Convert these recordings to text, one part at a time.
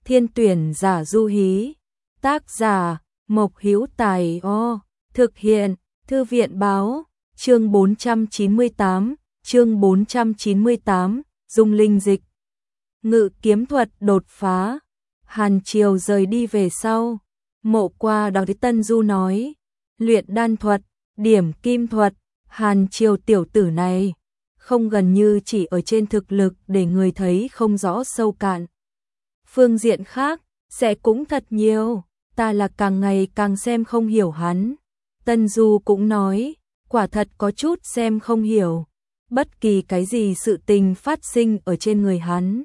Thiên tuyển giả du hí. Tác giả Mộc Hữu Tài. Thực hiện Thư viện báo. Chương 498, Dung Linh dịch. Ngự kiếm thuật đột phá. Hàn Triều rời đi về sau, Mộ Qua đọc với Tân Du nói, luyện đan thuật, điểm kim thuật, Hàn Triều tiểu tử này, không gần như chỉ ở trên thực lực để người thấy không rõ sâu cạn. Phương diện khác, sẽ cũng thật nhiều, ta là càng ngày càng xem không hiểu hắn. Tân Du cũng nói, quả thật có chút xem không hiểu, bất kỳ cái gì sự tình phát sinh ở trên người hắn,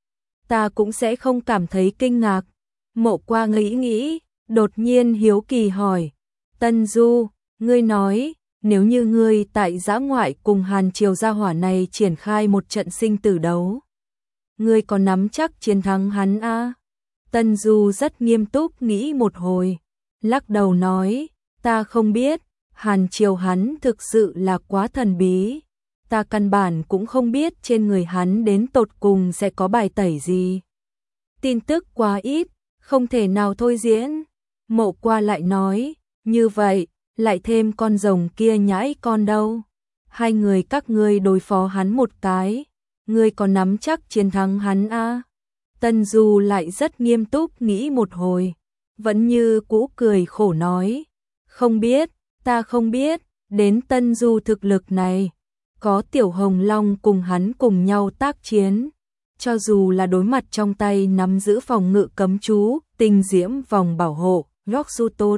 ta cũng sẽ không cảm thấy kinh ngạc. Mộ Qua nghĩ, đột nhiên hiếu kỳ hỏi, Tân Du, ngươi nói, nếu như ngươi tại dã ngoại cùng Hàn Triều gia hỏa này triển khai một trận sinh tử đấu, ngươi có nắm chắc chiến thắng hắn a? Tân Du rất nghiêm túc nghĩ một hồi, lắc đầu nói, ta không biết, Hàn Triều hắn thực sự là quá thần bí, ta căn bản cũng không biết trên người hắn đến tột cùng sẽ có bài tẩy gì. Tin tức quá ít, không thể nào thôi diễn. Mộ Qua lại nói, như vậy, lại thêm con rồng kia nhãi con đâu. Hai người các ngươi đối phó hắn một cái, ngươi có nắm chắc chiến thắng hắn a? Tân Du lại rất nghiêm túc nghĩ một hồi, vẫn như cũ cười khổ nói, không biết, ta không biết. Đến Tân Du thực lực này, có Tiểu Hồng Long cùng hắn cùng nhau tác chiến, cho dù là đối mặt trong tay nắm giữ phòng ngự cấm chú, tinh diễm vòng bảo hộ, Rock Du tốt,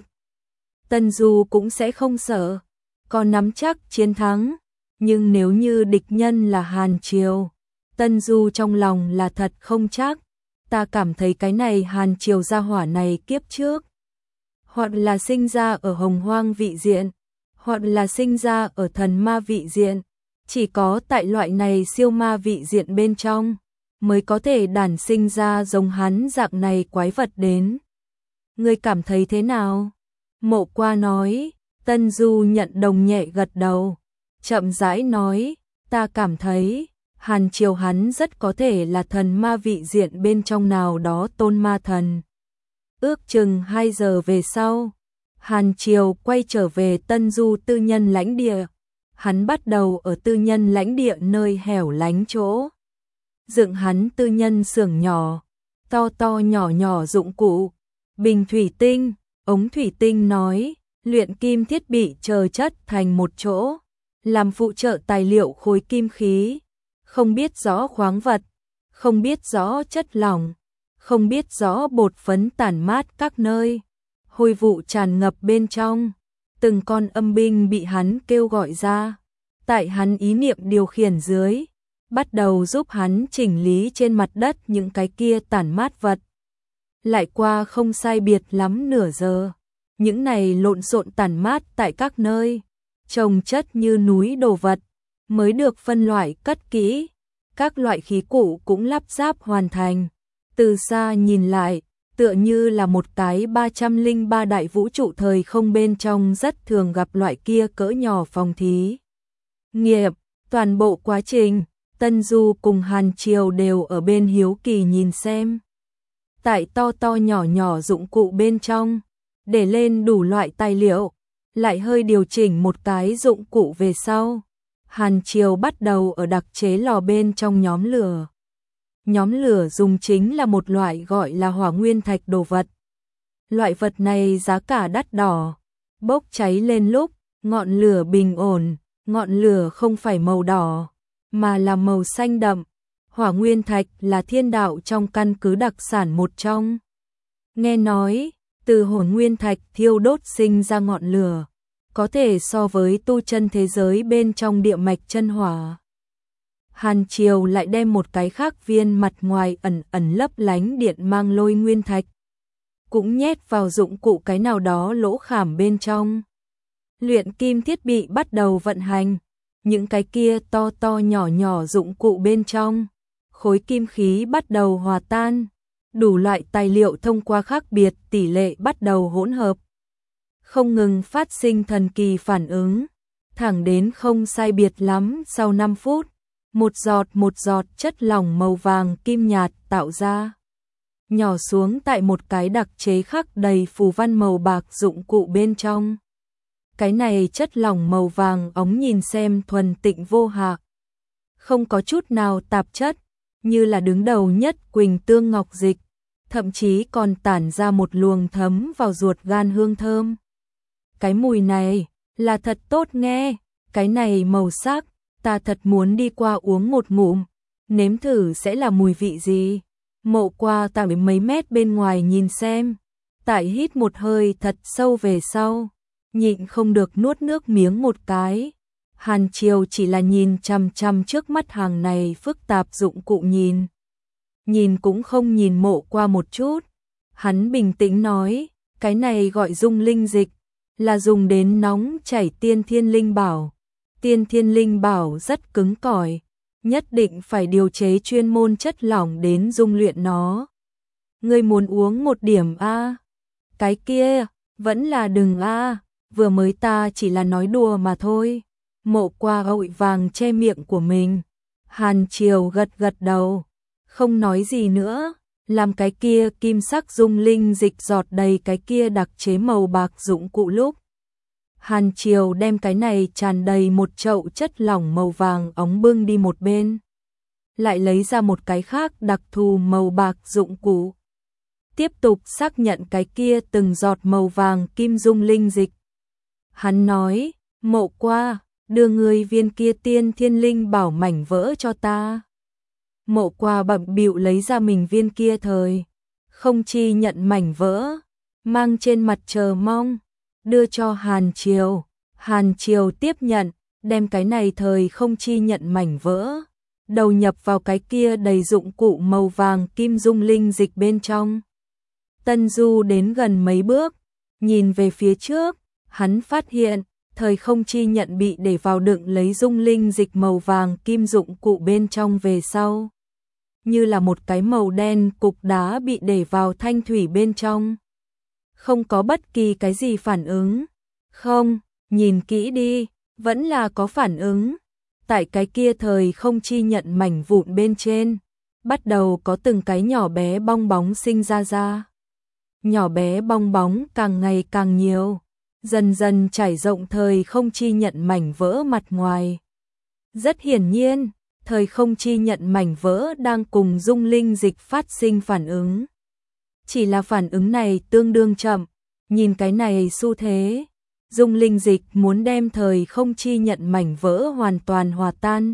Tân Du cũng sẽ không sợ, còn nắm chắc chiến thắng. Nhưng nếu như địch nhân là Hàn Triều, Tân Du trong lòng là thật không chắc. Ta cảm thấy cái này Hàn Triều gia hỏa này kiếp trước, hoặc là sinh ra ở Hồng Hoang vị diện, hoặc là sinh ra ở thần ma vị diện, chỉ có tại loại này siêu ma vị diện bên trong mới có thể đản sinh ra giống hắn dạng này quái vật đến. Ngươi cảm thấy thế nào? Mộ Qua nói. Tân Du nhận đồng nhẹ gật đầu, chậm rãi nói, ta cảm thấy Hàn Triều hắn rất có thể là thần ma vị diện bên trong nào đó tôn ma thần. Ước chừng 2 giờ về sau, Hàn Triều quay trở về Tân Du tư nhân lãnh địa. Hắn bắt đầu ở tư nhân lãnh địa nơi hẻo lánh chỗ dựng hắn tư nhân xưởng nhỏ, to nhỏ nhỏ dụng cụ, bình thủy tinh, ống thủy tinh nói, luyện kim thiết bị chờ chất thành một chỗ, làm phụ trợ tài liệu khối kim khí, không biết rõ khoáng vật, không biết rõ chất lỏng, không biết rõ bột phấn tản mát các nơi, hôi vụ tràn ngập bên trong. Từng con âm binh bị hắn kêu gọi ra, tại hắn ý niệm điều khiển dưới, bắt đầu giúp hắn chỉnh lý trên mặt đất những cái kia tản mát vật. Lại qua không sai biệt lắm nửa giờ, những này lộn xộn tản mát tại các nơi, chồng chất như núi đồ vật, mới được phân loại cất kỹ. Các loại khí cụ cũng lắp ráp hoàn thành. Từ xa nhìn lại, tựa như là một cái 303 đại vũ trụ thời không bên trong rất thường gặp loại kia cỡ nhỏ phòng thí nghiệm. Toàn bộ quá trình, Tân Du cùng Hàn Triều đều ở bên hiếu kỳ nhìn xem. Tại to nhỏ nhỏ dụng cụ bên trong, để lên đủ loại tài liệu, lại hơi điều chỉnh một cái dụng cụ về sau. Hàn Triều bắt đầu ở đặc chế lò bên trong nhóm lửa. Nhóm lửa dùng chính là một loại gọi là hỏa nguyên thạch đồ vật. Loại vật này giá cả đắt đỏ, bốc cháy lên lúc, ngọn lửa bình ổn, ngọn lửa không phải màu đỏ, mà là màu xanh đậm. Hỏa nguyên thạch là thiên đạo trong căn cứ đặc sản một trong. Nghe nói, từ hỏa nguyên thạch thiêu đốt sinh ra ngọn lửa, có thể so với tu chân thế giới bên trong địa mạch chân hỏa. Hàn Triều lại đem một cái khác viên mặt ngoài ẩn lấp lánh điện mang lôi nguyên thạch, cũng nhét vào dụng cụ cái nào đó lỗ khảm bên trong. Luyện kim thiết bị bắt đầu vận hành, những cái kia to nhỏ dụng cụ bên trong, khối kim khí bắt đầu hòa tan, đủ loại tài liệu thông qua khác biệt tỷ lệ bắt đầu hỗn hợp, không ngừng phát sinh thần kỳ phản ứng, thẳng đến không sai biệt lắm sau 5 phút, một giọt chất lỏng màu vàng kim nhạt tạo ra. nhỏ xuống tại một cái đặc chế khắc đầy phù văn màu bạc dụng cụ bên trong. Cái này chất lỏng màu vàng óng nhìn xem thuần tịnh vô hạ, không có chút nào tạp chất, như là đứng đầu nhất Quỳnh Tương Ngọc Dịch, thậm chí còn tản ra một luồng thấm vào ruột gan hương thơm. Cái mùi này là thật tốt nghe, cái này màu sắc, ta thật muốn đi qua uống một ngụm, nếm thử sẽ là mùi vị gì. Mộ Qua tại mấy mét bên ngoài nhìn xem, tại hít một hơi thật sâu về sau, nhịn không được nuốt nước miếng một cái. Hàn Triều chỉ là nhìn chằm chằm trước mắt hàng này phức tạp dụng cụ nhìn cũng không nhìn Mộ Qua một chút. Hắn bình tĩnh nói, cái này gọi dung linh dịch, là dùng đến nóng chảy tiên thiên linh bảo. Tiên thiên linh bảo rất cứng cỏi, nhất định phải điều chế chuyên môn chất lỏng đến dung luyện nó. Ngươi muốn uống một điểm a? Cái kia, vẫn là đừng a, vừa mới ta chỉ là nói đùa mà thôi. Mộ Qua vội vàng che miệng của mình. Hàn Triều gật gật đầu, không nói gì nữa, làm cái kia kim sắc dung linh dịch giọt đầy cái kia đặc chế màu bạc dụng cụ lúc. Hàn Triều đem cái này tràn đầy một chậu chất lỏng màu vàng óng bưng đi một bên, lại lấy ra một cái khác đặc thù màu bạc dụng cụ, tiếp tục xác nhận cái kia từng giọt màu vàng kim dung linh dịch. Hắn nói, Mộ Qua, đưa người viên kia tiên thiên linh bảo mảnh vỡ cho ta. Mộ Qua bận bịu lấy ra mình viên kia thời không chi nhận mảnh vỡ, mang trên mặt chờ mong, đưa cho Hàn Triều. Hàn Triều tiếp nhận, đem cái này thời không chi nhận mảnh vỡ, đầu nhập vào cái kia đầy dụng cụ màu vàng kim dung linh dịch bên trong. Tân Du đến gần mấy bước, nhìn về phía trước, hắn phát hiện thời không chi nhận bị để vào đựng lấy dung linh dịch màu vàng kim dụng cụ bên trong về sau, như là một cái màu đen cục đá bị để vào thanh thủy bên trong. Không có bất kỳ cái gì phản ứng. Không, nhìn kỹ đi, vẫn là có phản ứng. Tại cái kia thời không chi nhận mảnh vụn bên trên, bắt đầu có từng cái nhỏ bé bong bóng sinh ra. Nhỏ bé bong bóng càng ngày càng nhiều, dần dần trải rộng thời không chi nhận mảnh vỡ mặt ngoài. Rất hiển nhiên, thời không chi nhận mảnh vỡ đang cùng dung linh dịch phát sinh phản ứng. Chỉ là phản ứng này tương đương chậm, nhìn cái này xu thế, dung linh dịch muốn đem thời không chi nhận mảnh vỡ hoàn toàn hòa tan,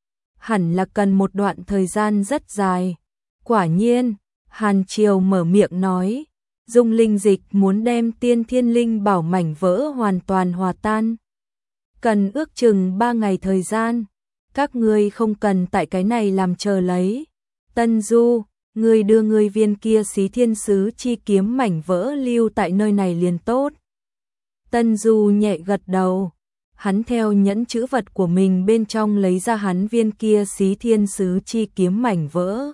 hẳn là cần một đoạn thời gian rất dài. Quả nhiên, Hàn Triều mở miệng nói, dung linh dịch muốn đem tiên thiên linh bảo mảnh vỡ hoàn toàn hòa tan, cần ước chừng 3 ngày thời gian. Các ngươi không cần tại cái này làm chờ lấy. Tân Du, ngươi đưa ngươi viên kia Xí Thiên Sứ chi kiếm mảnh vỡ lưu tại nơi này liền tốt. Tân Du nhẹ gật đầu, hắn theo nhẫn chữ vật của mình bên trong lấy ra hắn viên kia Xí Thiên Sứ chi kiếm mảnh vỡ,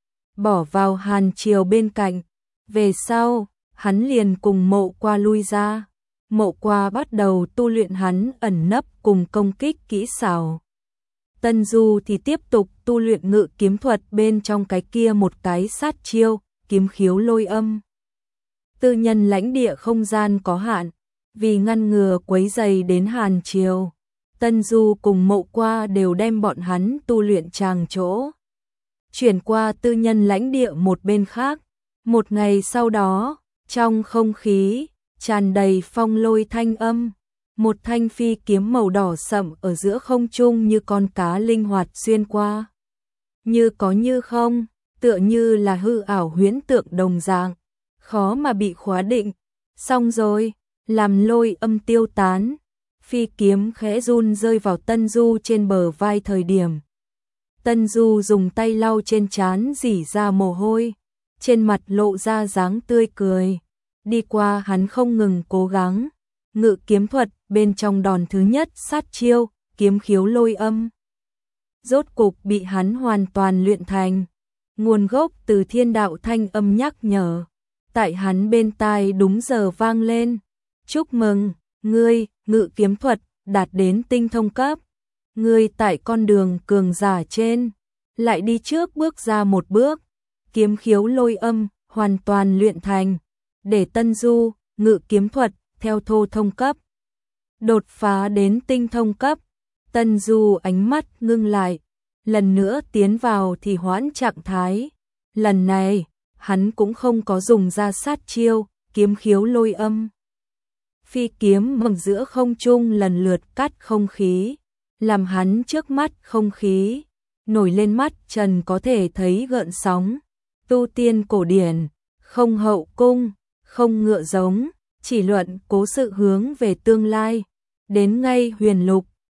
bỏ vào Hàn Triều bên cạnh. Về sau, hắn liền cùng Mộ Qua lui ra. Mộ Qua bắt đầu tu luyện hắn ẩn nấp cùng công kích kỹ xảo. Tân Du thì tiếp tục tu luyện ngự kiếm thuật bên trong cái kia một cái sát chiêu, kiếm khiếu lôi âm. Tư nhân lãnh địa không gian có hạn, vì ngăn ngừa quấy rầy đến Hàn Triều, Tân Du cùng Mộ Qua đều đem bọn hắn tu luyện tràng chỗ chuyển qua tư nhân lãnh địa một bên khác. Một ngày sau đó, trong không khí tràn đầy phong lôi thanh âm, một thanh phi kiếm màu đỏ sậm ở giữa không trung như con cá linh hoạt xuyên qua. Như có như không, tựa như là hư ảo huyễn tượng đồng dạng, khó mà bị khóa định. Xong rồi, làm lôi âm tiêu tán, phi kiếm khẽ run rơi vào Tân Du trên bờ vai thời điểm. Tân Du dùng tay lau trên trán rỉ ra mồ hôi, trên mặt lộ ra dáng tươi cười. Đi qua hắn không ngừng cố gắng, ngự kiếm thuật bên trong đòn thứ nhất sát chiêu, kiếm khiếu lôi âm. Rốt cục bị hắn hoàn toàn luyện thành, nguồn gốc từ thiên đạo thanh âm nhắc nhở. Tại hắn bên tai đúng giờ vang lên, chúc mừng, ngươi, ngự kiếm thuật, đạt đến tinh thông cấp. Ngươi tại con đường cường giả trên, lại đi trước bước ra một bước, kiếm khiếu lôi âm, hoàn toàn luyện thành, để Tân Du, ngự kiếm thuật, theo thô thông cấp. Đột phá đến tinh thông cấp, Tân Du ánh mắt ngưng lại, lần nữa tiến vào thì hoãn trạng thái. Lần này, hắn cũng không có dùng ra sát chiêu, kiếm khiếu lôi âm. Phi kiếm mầm giữa không trung lần lượt cắt không khí, làm hắn trước mắt không khí nổi lên mắt trần có thể thấy gợn sóng. Tu tiên cổ điển, không hậu cung, không ngựa giống, chỉ luận cố sự hướng về tương lai. Đến ngay huyền lục,